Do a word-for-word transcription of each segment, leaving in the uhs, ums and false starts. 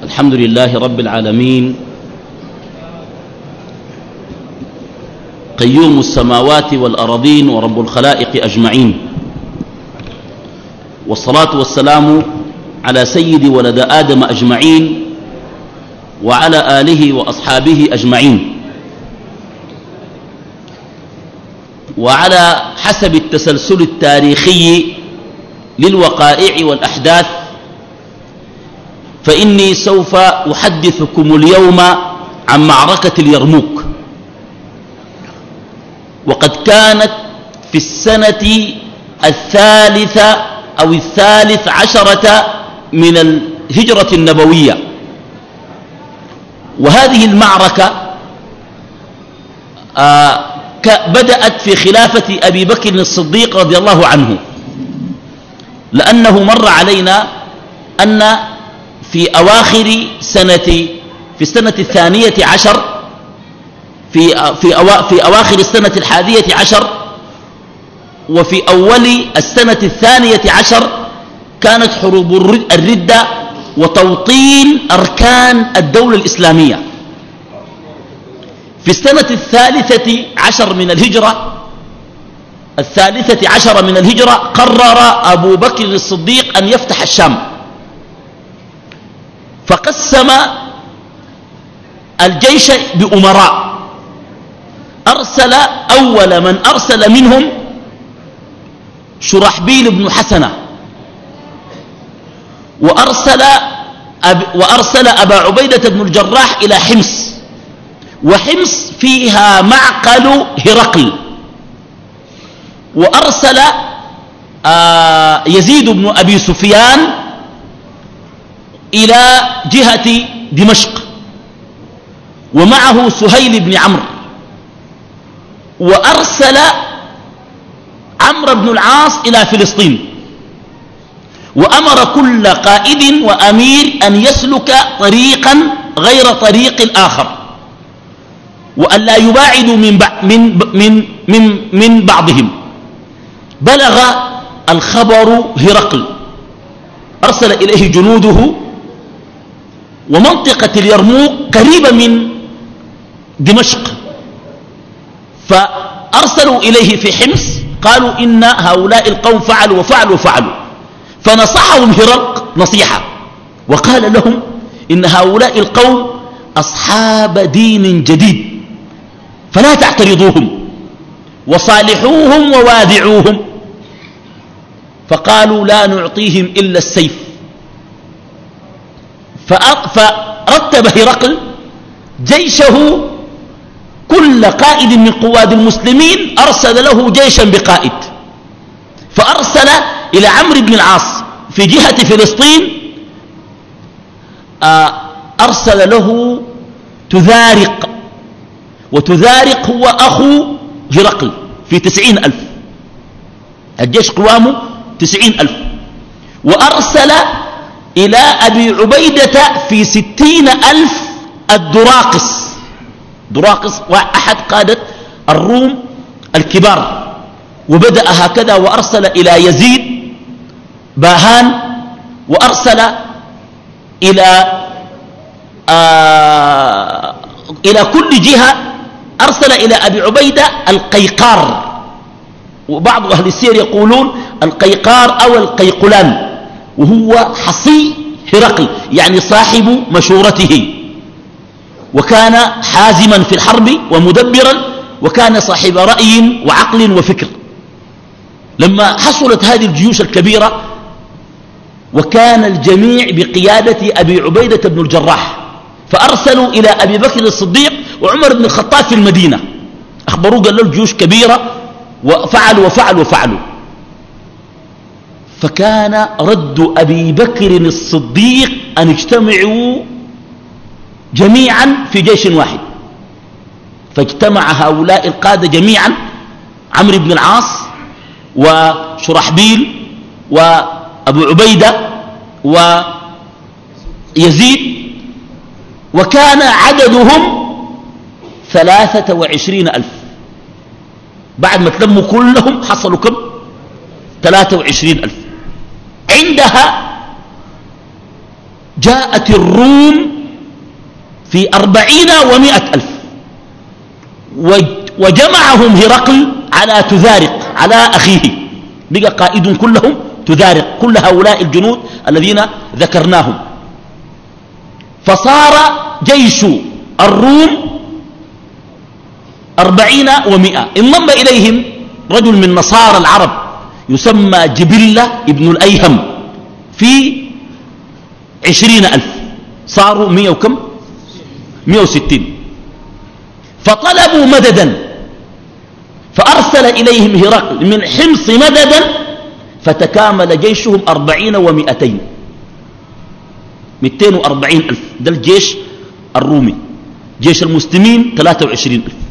الحمد لله رب العالمين قيوم السماوات والأرضين ورب الخلائق أجمعين، والصلاة والسلام على سيد ولد آدم أجمعين وعلى آله وأصحابه أجمعين. وعلى حسب التسلسل التاريخي للوقائع والأحداث فإني سوف أحدثكم اليوم عن معركة اليرموك، وقد كانت في السنة الثالثة أو الثالث عشرة من الهجرة النبوية. وهذه المعركة آه بدأت في خلافة أبي بكر الصديق رضي الله عنه، لأنه مر علينا أن في أواخر سنة في السنة الثانية عشر في, في, أوا في أواخر السنة الحادية عشر وفي أول السنة الثانية عشر كانت حروب الردة وتوطين أركان الدولة الإسلامية. في السنة الثالثة عشر من الهجرة الثالثة عشر من الهجرة قرر أبو بكر الصديق أن يفتح الشام، فقسم الجيش بأمراء. أرسل أول من أرسل منهم شرحبيل بن حسنة، وأرسل, أب وأرسل أبا عبيدة بن الجراح إلى حمص، وحمص فيها معقل هرقل. وأرسل آه يزيد بن أبي سفيان إلى جهة دمشق، ومعه سهيل بن عمرو. وأرسل عمرو بن العاص إلى فلسطين، وأمر كل قائد وأمير أن يسلك طريقا غير طريق الآخر، وأن لا يباعدوا من, من, من, من, من بعضهم. بلغ الخبر هرقل، أرسل إليه جنوده، ومنطقة اليرموك قريبة من دمشق، فأرسلوا إليه في حمص قالوا إن هؤلاء القوم فعلوا وفعلوا وفعلوا. فنصحهم هرقل نصيحة وقال لهم إن هؤلاء القوم أصحاب دين جديد، فلا تعترضوهم وصالحوهم ووادعوهم. فقالوا لا نعطيهم إلا السيف. فرتب هرقل جيشه، كل قائد من قواد المسلمين أرسل له جيشا بقائد. فأرسل إلى عمرو بن العاص في جهة فلسطين، أرسل له تذارق، وتذارق هو أخو هرقل في تسعين ألف، الجيش قوامه تسعين ألف. وأرسل إلى أبي عبيدة في ستين ألف الدراقس. دراقس أحد قادة الروم الكبار. وبدأ هكذا، وأرسل إلى يزيد باهان، وأرسل إلى آه إلى كل جهة. أرسل إلى أبي عبيدة القيقار، وبعض أهل السير يقولون القيقار أو القيقلان، وهو حصي هرقل يعني صاحب مشورته، وكان حازما في الحرب ومدبرا، وكان صاحب رأي وعقل وفكر. لما حصلت هذه الجيوش الكبيرة، وكان الجميع بقيادة أبي عبيدة بن الجراح، فأرسلوا إلى أبي بكر الصديق وعمر بن الخطاب في المدينة، أخبروه قال له الجيوش كبيرة وفعلوا وفعلوا وفعلوا. فكان رد أبي بكر الصديق أن اجتمعوا جميعا في جيش واحد. فاجتمع هؤلاء القادة جميعا، عمرو بن العاص وشرحبيل وأبو عبيدة ويزيد، وكان عددهم ثلاثة وعشرين ألف. بعد ما تلموا كلهم حصلوا كم؟ ثلاثة وعشرين ألف. عندها جاءت الروم في أربعين ومائة ألف وجمعهم هرقل على تذارق على أخيه، بقى قائد كلهم تذارق كل هؤلاء الجنود الذين ذكرناهم. فصار جيش الروم أربعين ومائة. انضم إليهم رجل من نصارى العرب يسمى جبلة ابن الأيهم في عشرين ألف، صاروا مئة وكم مئة وستين. فطلبوا مددا فأرسل إليهم هرقل من حمص مددا فتكامل جيشهم أربعين ومئتين، مئتين وأربعين ألف. ده الجيش الرومي. جيش المسلمين ثلاثة وعشرين ألف.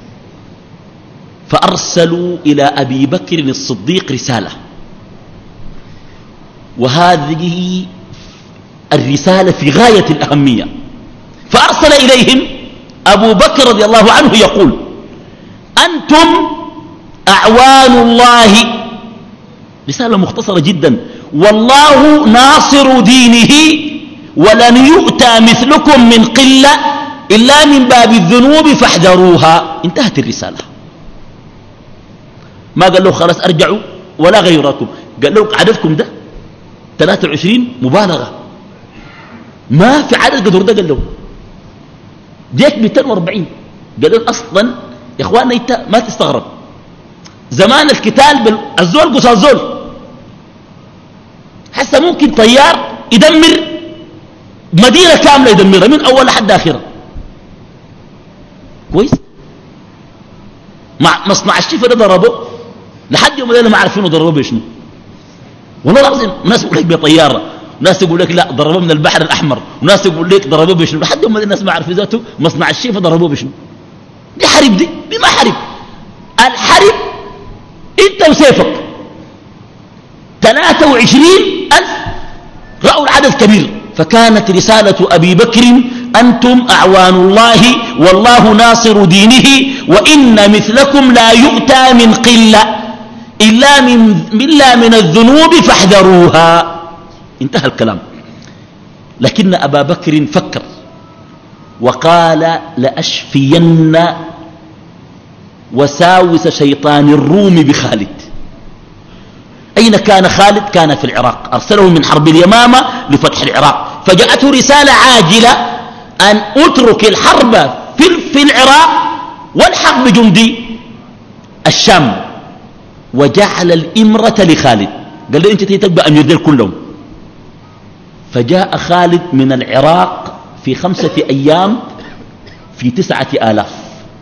فأرسلوا إلى أبي بكر الصديق رسالة، وهذه الرسالة في غاية الأهمية. فأرسل إليهم أبو بكر رضي الله عنه يقول: أنتم أعوان الله، رسالة مختصرة جدا، والله ناصر دينه ولن يؤتى مثلكم من قلة إلا من باب الذنوب فاحذروها. انتهت الرسالة. ما قال له خلاص أرجعوا ولا غيركم، قال له عددكم ده ثلاثة وعشرين مبالغة، ما في عدد قدر ده. قال له جيك مئتين وأربعين. قال له أصلا يا إخواننا انت ما تستغرب، زمان القتال بالزول قصاد الزول، حتى ممكن طيار يدمر مدينة كاملة، يدمرها من أول لحد آخرها. كويس. مع مصنع الشفا ده ضربه لحد يوم الليلة ما عارفينه ضربه بشنو. والله العظيم ناس يقول لك بطيارة، ناس يقول لك لا ضربوه من البحر الأحمر، وناس يقول لك ضربوه بشنو، لحد يوم الناس ما عارفين ذاته مصنع الشفا ضربوه بشنو. دي حرب، دي دي ما حرب. الحرب انت وسيفك. ثلاثة وعشرين ألف رأوا العدد كبير. فكانت رسالة أبي بكر: أنتم أعوان الله والله ناصر دينه وإن مثلكم لا يؤتى من قلة إلا من, إلا من الذنوب فاحذروها. انتهى الكلام. لكن أبا بكر فكر وقال: لأشفين وساوس شيطان الروم بخالد. أين كان خالد؟ كان في العراق، أرسله من حرب اليمامة لفتح العراق. فجاءته رسالة عاجلة أن أترك الحرب في, في العراق والحق بجندي الشام، وجعل الإمرة لخالد. قال له أنت تبقى أمير ديل كلهم. فجاء خالد من العراق في خمسة أيام في تسعة آلاف.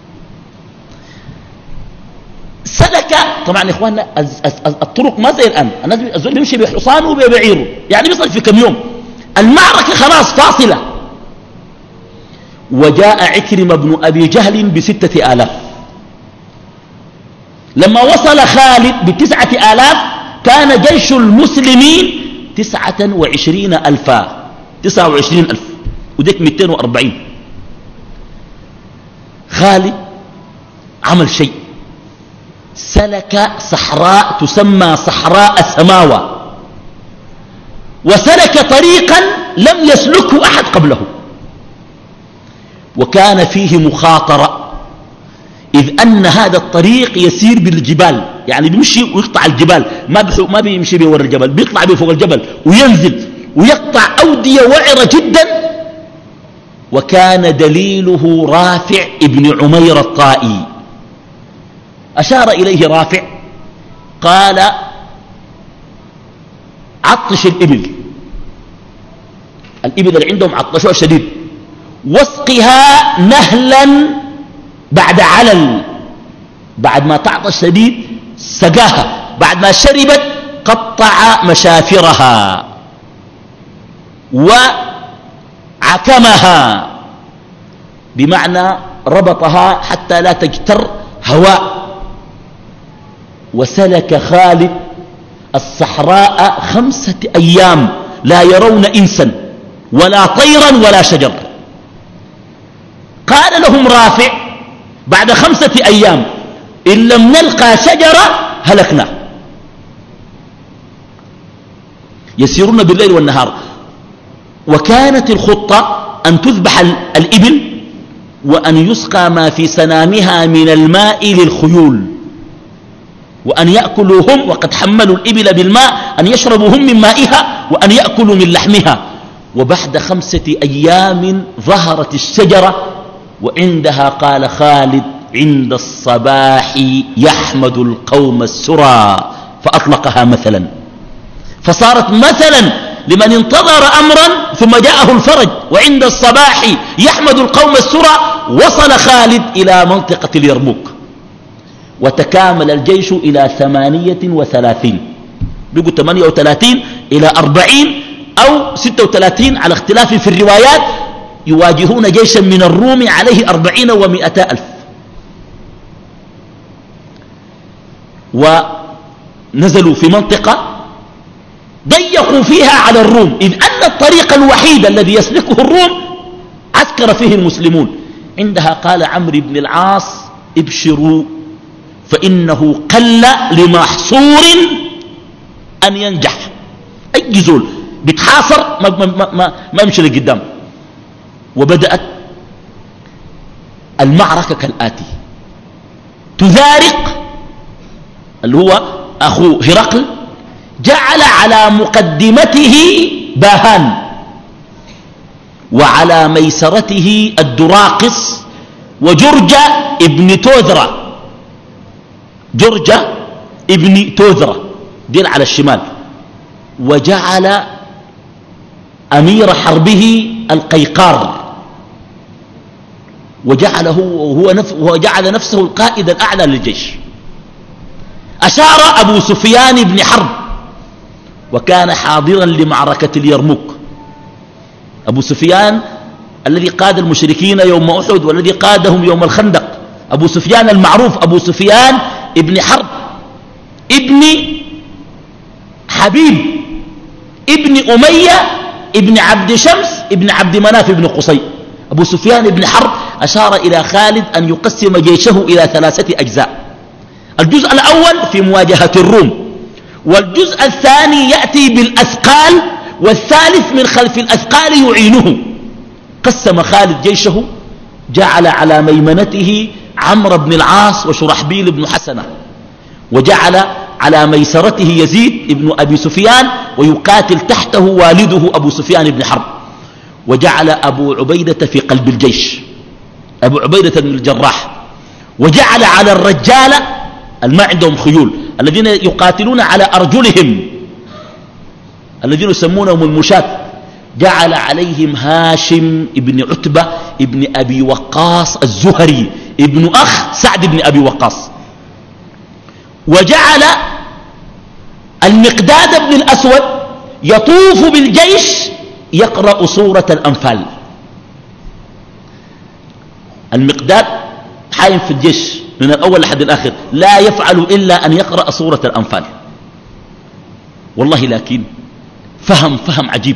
سلك طبعا يا إخواننا الطرق ما زي الآن، الناس الزول يمشي بحصانه وبعيره، يعني بيصل في كم يوم. المعركة خلاص فاصلة. وجاء عكرمة بن أبي جهل بستة آلاف. لما وصل خالد بتسعة آلاف كان جيش المسلمين تسعة وعشرين ألفا، تسعة وعشرين ألف، وديك مئتين وأربعين. خالد عمل شيء، سلك صحراء تسمى صحراء السماوة، وسلك طريقا لم يسلكه أحد قبله، وكان فيه مخاطرة، إذ أن هذا الطريق يسير بالجبال، يعني بيمشي ويقطع الجبال، ما, ما بيمشي بورا الجبل، بيطلع بيه فوق الجبل وينزل ويقطع أودية وعرة جدا. وكان دليله رافع ابن عمير الطائي. أشار إليه رافع قال: عطش الإبل، الإبل اللي عندهم عطشوها شديد، واسقها نهلا بعد علل، بعد ما تعطش شديد سقاها، بعد ما شربت قطع مشافرها وعكمها، بمعنى ربطها حتى لا تجتر هواء. وسلك خالد الصحراء خمسة أيام لا يرون إنسا ولا طيرا ولا شجر. قال لهم رافع بعد خمسة أيام: إن لم نلقى شجرة هلكنا. يسيرون بالليل والنهار. وكانت الخطة أن تذبح الإبل وأن يسقى ما في سنامها من الماء للخيول، وأن يأكلوا هم، وقد حملوا الإبل بالماء، أن يشربوا هم من مائها وأن يأكلوا من لحمها. وبعد خمسة أيام ظهرت الشجرة، وعندها قال خالد: عند الصباح يحمد القوم السرى، فأطلقها مثلا، فصارت مثلا لمن انتظر أمرا ثم جاءه الفرج. وعند الصباح يحمد القوم السرى، وصل خالد إلى منطقة اليرموك، وتكامل الجيش إلى ثمانية وثلاثين، بيقوا ثمانية وثلاثين إلى أربعين أو ستة وثلاثين على اختلاف في الروايات، يواجهون جيشا من الروم عليه أربعين ومئتا ألف. ونزلوا في منطقة ضيقوا فيها على الروم، إذ أن الطريق الوحيد الذي يسلكه الروم عسكر فيه المسلمون. عندها قال عمرو بن العاص: ابشروا فإنه قل لمحصور أن ينجح. أي زول بتحاصر ما, ما, ما, ما, ما يمشي لقدام. وبدأت المعركة كالآتي: تزارق اللي هو أخو هرقل، جعل على مقدمته باهان، وعلى ميسرته الدراقص وجرجة ابن توذرة، جرجة ابن توذرة دين على الشمال، وجعل أمير حربه القيقار، وجعله وهو نف وجعل نفسه القائد الأعلى للجيش. أشار أبو سفيان بن حرب، وكان حاضرا لمعركة اليرموك. أبو سفيان الذي قاد المشركين يوم أحد والذي قادهم يوم الخندق، أبو سفيان المعروف أبو سفيان ابن حرب ابن حبيب ابن أمية ابن عبد شمس ابن عبد مناف ابن قصي. أبو سفيان ابن حرب أشار إلى خالد أن يقسم جيشه إلى ثلاثة أجزاء: الجزء الأول في مواجهة الروم، والجزء الثاني يأتي بالأثقال، والثالث من خلف الأثقال يعينه. قسم خالد جيشه، جعل على ميمنته عمرو بن العاص وشرحبيل بن حسنة، وجعل على ميسرته يزيد بن أبي سفيان، ويقاتل تحته والده أبو سفيان بن حرب، وجعل أبو عبيدة في قلب الجيش، أبو عبيدة بن الجراح، وجعل على الرجال الما عندهم خيول الذين يقاتلون على أرجلهم الذين يسمونهم المشاة، جعل عليهم هاشم ابن عتبة ابن أبي وقاص الزهري ابن أخ سعد بن أبي وقاص، وجعل المقداد بن الأسود يطوف بالجيش يقرأ سورة الأنفال. المقداد حايم في الجيش من الأول لحد الآخر، لا يفعل إلا أن يقرأ سورة الأنفال. والله لكن فهم فهم عجيب.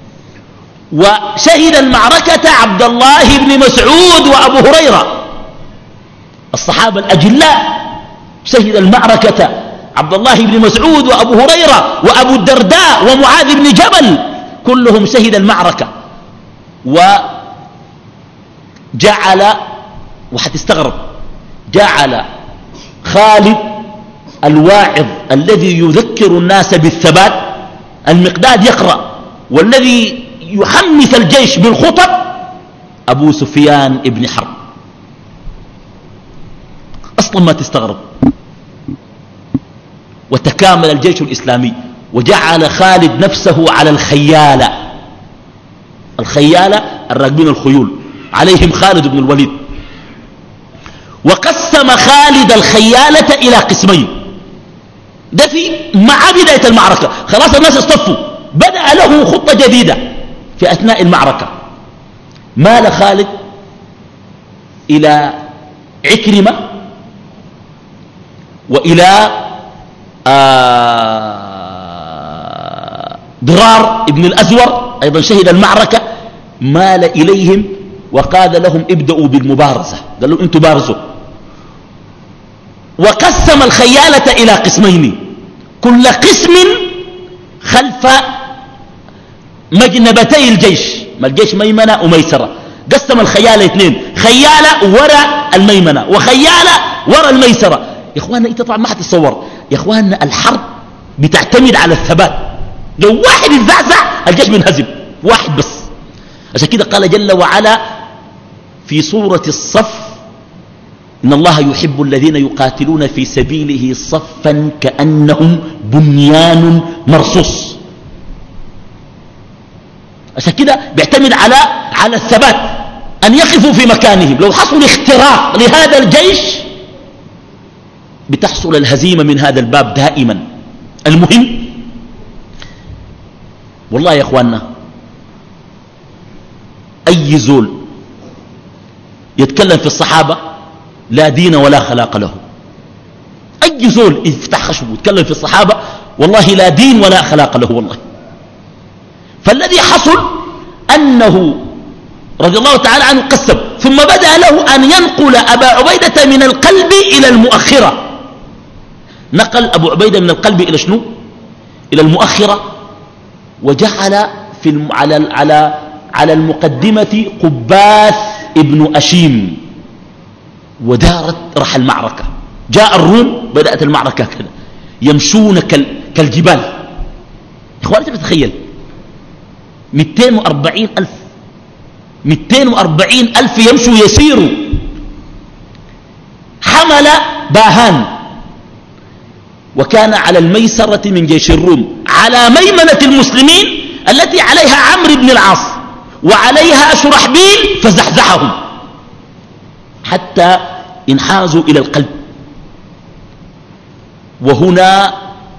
وشهد المعركة عبد الله بن مسعود وأبو هريرة، الصحابة الأجلاء، شهد المعركة عبد الله بن مسعود وأبو هريرة وأبو الدرداء ومعاذ بن جبل، كلهم شهد المعركة. وجعل، وحتستغرب، جعل خالد الواعظ الذي يذكر الناس بالثبات، المقداد يقرأ، والذي يحمس الجيش بالخطب أبو سفيان ابن حرب. أصلا ما تستغرب. وتكامل الجيش الإسلامي، وجعل خالد نفسه على الخيالة، الخيالة الراكبين الخيول، عليهم خالد بن الوليد. وقسم خالد الخيالة إلى قسمين، ده في مع بداية المعركة، خلاص الناس اصطفوا، بدأ له خطة جديدة في أثناء المعركة. مال خالد إلى عكرمة وإلى آه ضرار ابن الأزور، أيضا شهد المعركة، مال إليهم وقال لهم ابدأوا بالمبارزة، قال لهم انتوا بارزوا. وقسم الخيالة إلى قسمين، كل قسم خلف مجنبتي الجيش، ما الجيش ميمنة وميسرة، قسم الخيالة اثنين، خيالة وراء الميمنة وخيالة وراء الميسرة. يا اخواننا انت طبعا ما هتتصور يا اخواننا، الحرب بتعتمد على الثبات. لو واحد اتزعزع الجيش منهزم، واحد بس. عشان كده قال جل وعلا في سورة الصف: إن الله يحب الذين يقاتلون في سبيله صفا كأنهم بنيان مرصوص. عشان كده بيعتمد على على الثبات، أن يقفوا في مكانهم. لو حصل اختراق لهذا الجيش بتحصل الهزيمة من هذا الباب دائما. المهم والله يا اخواننا، أي زول يتكلم في الصحابة لا دين ولا خلاق له. أي زول يفتح خشبه ويتكلم في الصحابة والله لا دين ولا خلاق له والله. فالذي حصل أنه رضي الله تعالى عنه قسم، ثم بدأ له أن ينقل أبا عبيدة من القلب إلى المؤخرة. نقل أبو عبيدة من القلب إلى شنو؟ إلى المؤخرة. وجعل في الم... على على على المقدمة قباث ابن أشيم، ودارت رح المعركة. جاء الروم، بدأت المعركة كذا يمشون كال... كالجبال. إخواني تتخيل مئتين وأربعين ألف مئتين وأربعين ألف يمشوا يسيروا. حمل باهان وكان على الميسرة من جيش الروم، على ميمنة المسلمين التي عليها عمرو بن العاص وعليها شرحبيل، فزحزحهم حتى انحازوا إلى القلب. وهنا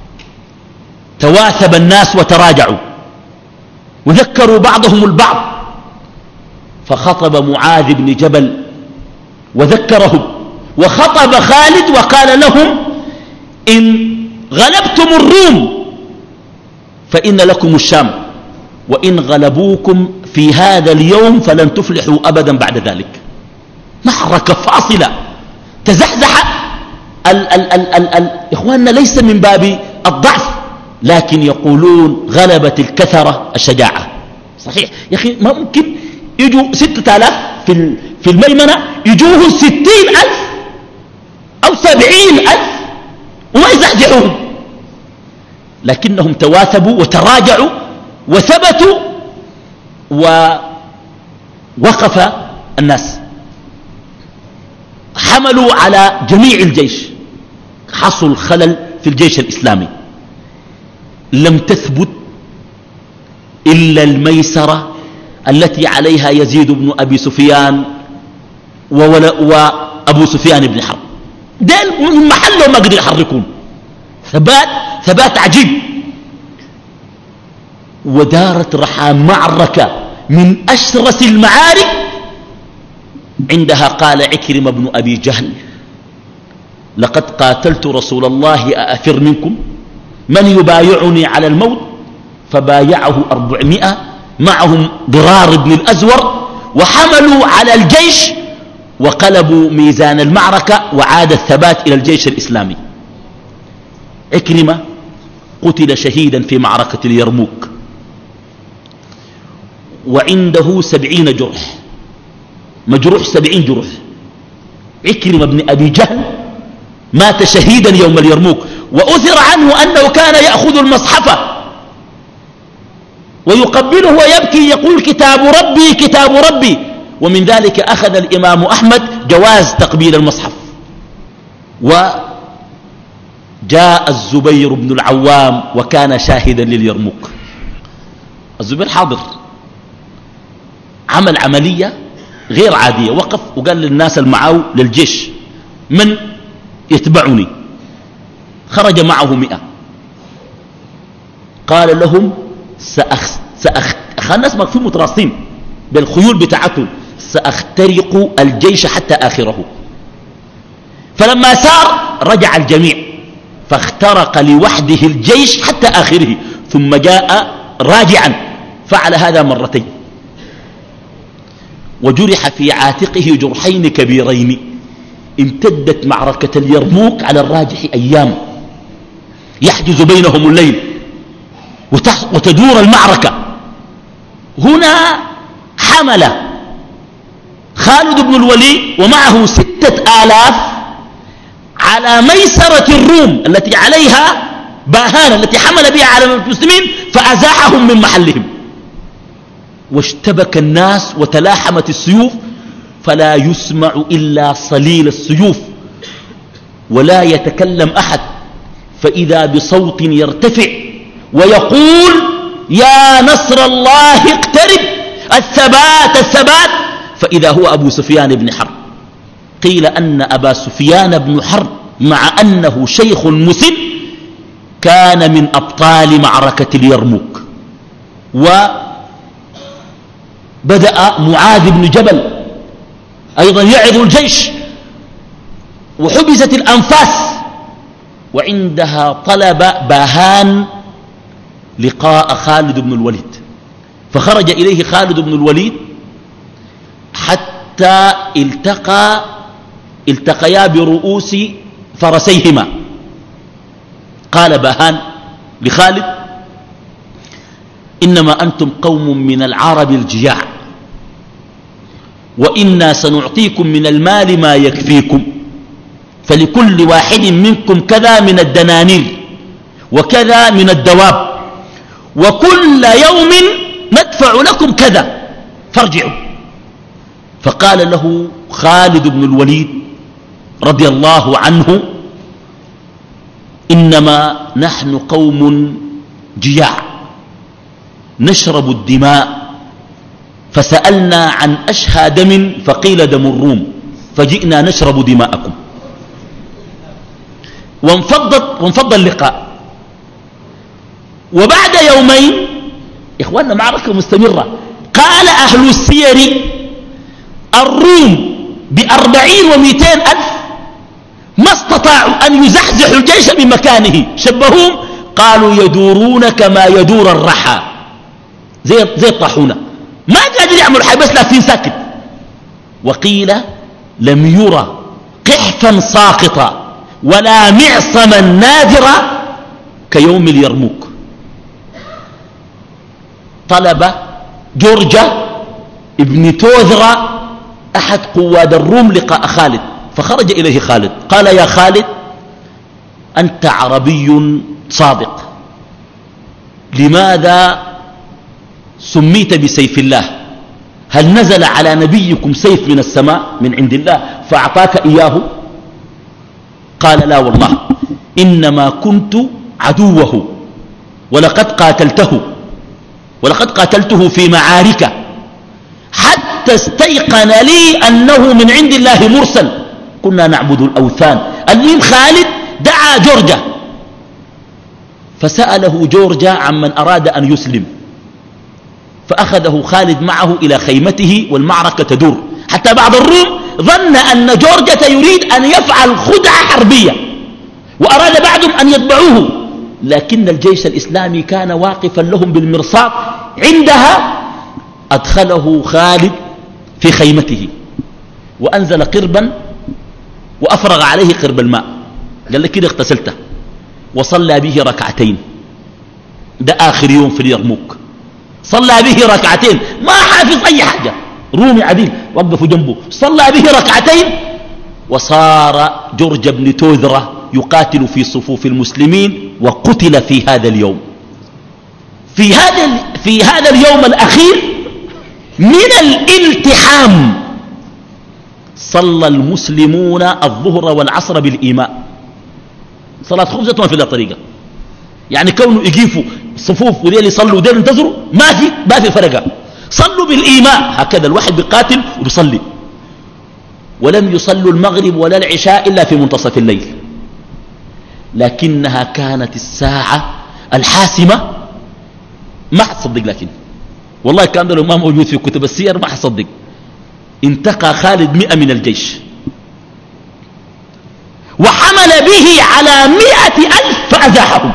تواثب الناس وتراجعوا وذكروا بعضهم البعض، فخطب معاذ بن جبل وذكرهم، وخطب خالد وقال لهم: إن غلبتم الروم فإن لكم الشام، وإن غلبوكم في هذا اليوم فلن تفلحوا أبدا بعد ذلك. معركة فاصلة تزحزح ال ال ال ال ال إخواننا، ليس من باب الضعف، لكن يقولون غلبت الكثرة الشجاعة. صحيح يا أخي، ما ممكن يجوا ستة آلاف في, في الميمنة يجوه ستين ألف أو سبعين ألف وما يزحزحوهم، لكنهم تواثبوا وتراجعوا وثبتوا ووقف الناس. حملوا على جميع الجيش. حصل خلل في الجيش الإسلامي، لم تثبت إلا الميسرة التي عليها يزيد بن أبي سفيان وأبو سفيان بن حرب. دين من محله ما قدروا يحركون، ثبات ثبات عجيب. ودارت رحى معركة من أشرس المعارك. عندها قال عكرمة بن أبي جهل: لقد قاتلت رسول الله أأفر منكم؟ من يبايعني على الموت؟ فبايعه أربعمائة معهم ضرار بن الأزور، وحملوا على الجيش وقلبوا ميزان المعركة، وعاد الثبات إلى الجيش الإسلامي. عكرمة قتل شهيدا في معركة اليرموك وعنده سبعين جرح، مجروح سبعين جرح. عكرمة بن أبي جهل مات شهيدا يوم اليرموك، وأثر عنه أنه كان يأخذ المصحف ويقبله ويبكي يقول: كتاب ربي كتاب ربي. ومن ذلك أخذ الإمام أحمد جواز تقبيل المصحف. وجاء الزبير بن العوام وكان شاهدا لليرموك. الزبير حاضر، عمل عملية غير عادية، وقف وقال للناس المعاو للجيش: من يتبعني؟ خرج معه مئة. قال لهم: سأخ سأخ الناس ما في متراصين بالخيول بتاعتهم، سأخترق الجيش حتى آخره. فلما سار رجع الجميع، فاخترق لوحده الجيش حتى آخره، ثم جاء راجعا، فعل هذا مرتين. وجرح في عاتقه جرحين كبيرين. امتدت معركة اليرموك على الراجح أيام، يحجز بينهم الليل وتدور المعركة. هنا حمل خالد بن الوليد ومعه ستة آلاف على ميسرة الروم التي عليها باهان التي حمل بها على المسلمين فأزاحهم من محلهم، واشتبك الناس وتلاحمت السيوف فلا يسمع إلا صليل السيوف ولا يتكلم أحد، فإذا بصوت يرتفع ويقول يا نصر الله اقترب، الثبات الثبات، فإذا هو أبو سفيان بن حرب. قيل أن أبا سفيان بن حرب مع أنه شيخ مسن كان من أبطال معركة اليرموك. وبدأ معاذ بن جبل أيضا يعظ الجيش وحبست الأنفاس، وعندها طلب باهان لقاء خالد بن الوليد، فخرج إليه خالد بن الوليد حتى التقى التقيا برؤوس فرسيهما. قال باهان لخالد إنما أنتم قوم من العرب الجياع، وإنا سنعطيكم من المال ما يكفيكم، فلكل واحد منكم كذا من الدنانير وكذا من الدواب، وكل يوم ندفع لكم كذا فارجعوا. فقال له خالد بن الوليد رضي الله عنه إنما نحن قوم جياع نشرب الدماء، فسألنا عن أشهى دم فقيل دم الروم، فجئنا نشرب دماءكم. وانفضت وانفض اللقاء. وبعد يومين إخواننا معركة مستمرة. قال أهل السير الروم بأربعين ومئتين ألف ما استطاعوا أن يزحزحوا الجيش من مكانه، شبهوهم قالوا يدورون كما يدور الرحى، زي, زي الطاحونة، ما قادر يعملوا حاجة بس لافين ساكت. وقيل لم يرى قحفا ساقطا ولا معصما نادرا كيوم اليرموك. طلب جورجا ابن توذرة أحد قواد الروم لقاء خالد، فخرج إليه خالد قال يا خالد أنت عربي صادق، لماذا سميت بسيف الله؟ هل نزل على نبيكم سيف من السماء من عند الله فأعطاك إياه؟ قال لا والله، إنما كنت عدوه ولقد قاتلته ولقد قاتلته في معارك حتى استيقن لي أنه من عند الله مرسل، كنا نعبد الأوثان. المهم خالد دعا جورجا فسأله جورجا عمن أراد أن يسلم، فأخذه خالد معه إلى خيمته والمعركة تدور، حتى بعض الروم ظن أن جورجة يريد أن يفعل خدعة حربية وأراد بعضهم أن يتبعوه، لكن الجيش الإسلامي كان واقفا لهم بالمرصاد. عندها أدخله خالد في خيمته وأنزل قربا وأفرغ عليه قرب الماء، قال لك كده اغتسلته، وصلى به ركعتين. ده آخر يوم في اليرموك، صلى به ركعتين، ما حافظ أي حاجة، رومي عديل وقفوا جنبه، صلى به ركعتين. وصار جورج بن توذرة يقاتل في صفوف المسلمين وقتل في هذا اليوم. في هذا, في هذا اليوم الأخير من الالتحام صلى المسلمون الظهر والعصر بالإيماء، صلاة خمسة في الطريقة، يعني كونوا يجيفوا صفوف وديل يصلوا وديل ينتظروا ما في ما في فرقة، صلوا بالإيماء هكذا، الواحد بيقاتل وبيصلي. ولم يصلوا المغرب ولا العشاء إلا في منتصف الليل، لكنها كانت الساعة الحاسمة. ما حتصدق، لكن والله كان لو ما موجود في كتب السير ما حتصدق. انتقى خالد مئة من الجيش وحمل به على مئة ألف فأزاحهم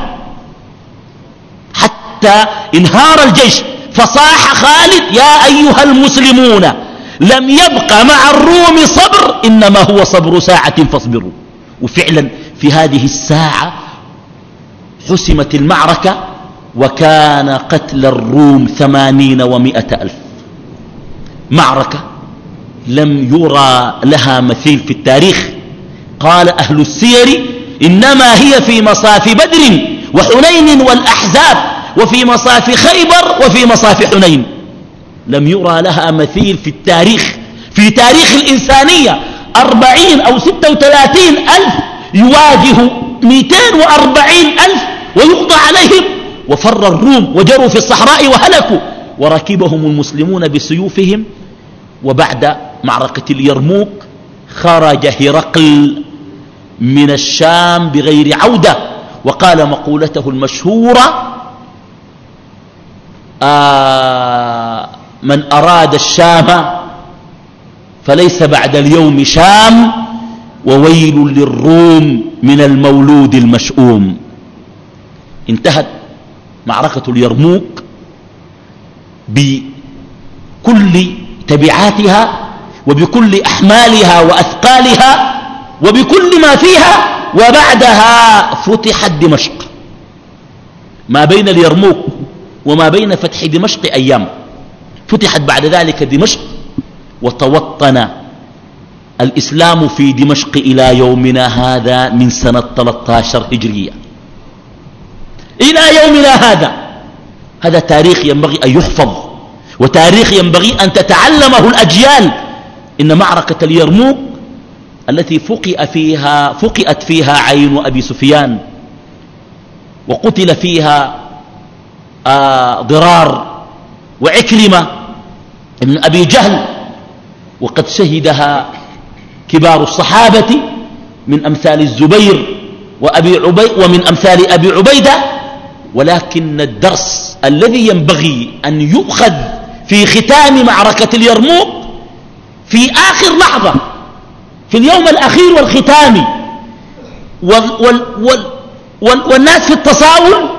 حتى انهار الجيش. فصاح خالد يا أيها المسلمون لم يبق مع الروم صبر، إنما هو صبر ساعة فاصبروا. وفعلا في هذه الساعة حسمت المعركة وكان قتل الروم ثمانين ومائة ألف. معركة لم يرى لها مثيل في التاريخ. قال أهل السير إنما هي في مصاف بدر وحنين والأحزاب، وفي مصاف خيبر وفي مصاف حنين. لم يرى لها مثيل في التاريخ، في تاريخ الإنسانية. أربعين أو ستة وثلاثين ألف يواجه مئتين وأربعين ألف ويقضى عليهم، وفر الروم وجروا في الصحراء وهلكوا، وركبهم المسلمون بسيوفهم. وبعد معركة اليرموك خرج هرقل من الشام بغير عودة، وقال مقولته المشهورة: آه من أراد الشام فليس بعد اليوم شام، وويل للروم من المولود المشؤوم. انتهت معركة اليرموك بكل تبعاتها وبكل أحمالها وأثقالها وبكل ما فيها. وبعدها فتحت دمشق. ما بين اليرموك وما بين فتح دمشق أيام. فتحت بعد ذلك دمشق، وتوطن الإسلام في دمشق إلى يومنا هذا من سنة ثلاثة عشر هجرية إلى يومنا هذا. هذا تاريخ ينبغي أن يحفظ، وتاريخ ينبغي أن تتعلمه الأجيال. إن معركة اليرموك التي فقئ فيها فقئت فيها عين أبي سفيان، وقتل فيها آه ضرار وعكرمة ابن أبي جهل، وقد شهدها كبار الصحابة من أمثال الزبير وأبي عبيد ومن أمثال أبي عبيدة. ولكن الدرس الذي ينبغي أن يؤخذ في ختام معركة اليرموك في آخر لحظة، في اليوم الأخير والختامي، وال وال وال وال والناس في التصاول،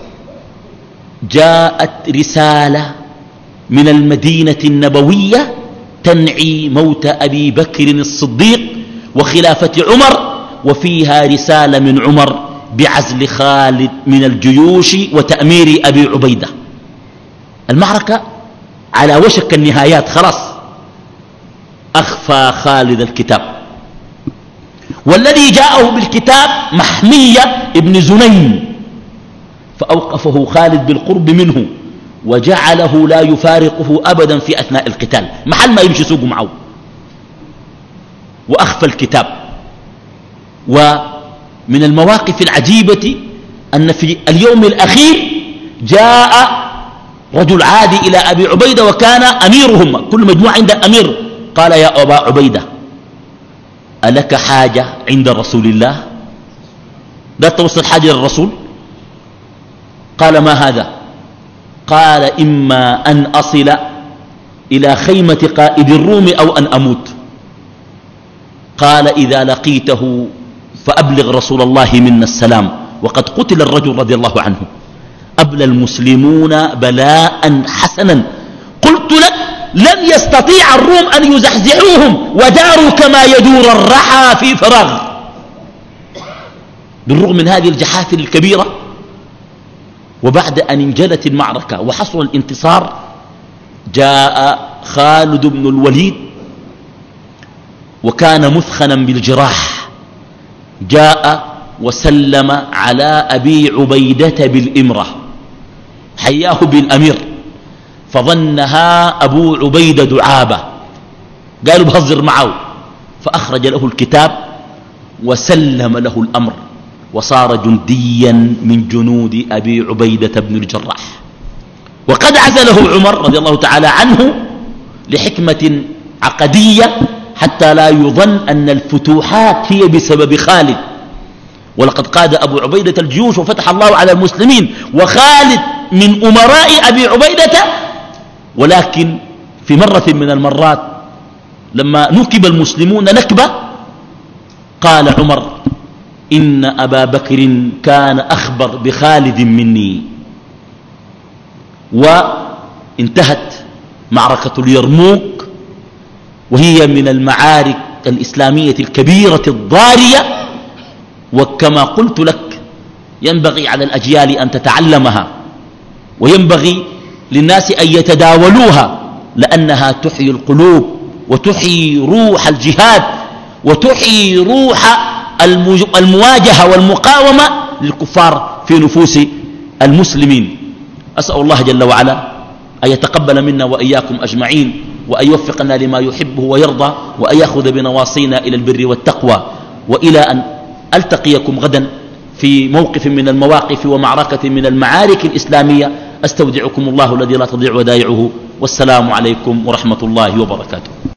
جاءت رسالة من المدينة النبوية تنعي موت أبي بكر الصديق وخلافة عمر، وفيها رسالة من عمر بعزل خالد من الجيوش وتأمير أبي عبيدة. المعركة على وشك النهايات خلاص. أخفى خالد الكتاب، والذي جاءه بالكتاب محمية ابن زنين، فأوقفه خالد بالقرب منه وجعله لا يفارقه أبدا في أثناء القتال، محل ما يمشي سوق معه، وأخفى الكتاب. ومن المواقف العجيبة أن في اليوم الأخير جاء رجل عادي إلى أبي عبيدة وكان أميرهم، كل مجموعة عند أمير. قال: يا أبا عبيدة، ألك حاجة عند رسول الله؟ لا توصل حاجة للرسول؟ قال: ما هذا؟ قال: إما أن أصل إلى خيمة قائد الروم أو أن أموت. قال: إذا لقيته فأبلغ رسول الله منا السلام، وقد قتل الرجل رضي الله عنه. أبلى المسلمون بلاء حسنا. قلت لك: لن يستطيع الروم أن يزحزحوهم، وداروا كما يدور الرحى في فراغ. بالرغم من هذه الجحافل الكبيرة، وبعد أن انجلت المعركة وحصل الانتصار، جاء خالد بن الوليد وكان مثخنا بالجراح، جاء وسلم على أبي عبيدة بالإمرة، حياه بالأمير، فظنها أبو عبيدة دعابة، قالوا بهزر معه، فأخرج له الكتاب وسلم له الأمر، وصار جنديا من جنود أبي عبيدة بن الجراح. وقد عزله عمر رضي الله تعالى عنه لحكمة عقدية حتى لا يظن أن الفتوحات هي بسبب خالد. ولقد قاد أبو عبيدة الجيوش وفتح الله على المسلمين، وخالد من أمراء أبي عبيدة. ولكن في مرة من المرات لما نكب المسلمون نكبة، قال عمر: إن أبا بكر كان أخبر بخالد مني. وانتهت معركة اليرموك، وهي من المعارك الإسلامية الكبيرة الضارية، وكما قلت لك ينبغي على الأجيال أن تتعلمها. وينبغي للناس أن يتداولوها لأنها تحيي القلوب وتحيي روح الجهاد وتحيي روح المواجهة والمقاومة للكفار في نفوس المسلمين. أسأل الله جل وعلا أن يتقبل منا وإياكم أجمعين، وأن يوفقنا لما يحبه ويرضى، وأن يأخذ بنواصينا إلى البر والتقوى، وإلى أن ألتقيكم غدا في موقف من المواقف ومعركة من المعارك الإسلامية. أستودعكم الله الذي لا تضيع ودائعه، والسلام عليكم ورحمة الله وبركاته.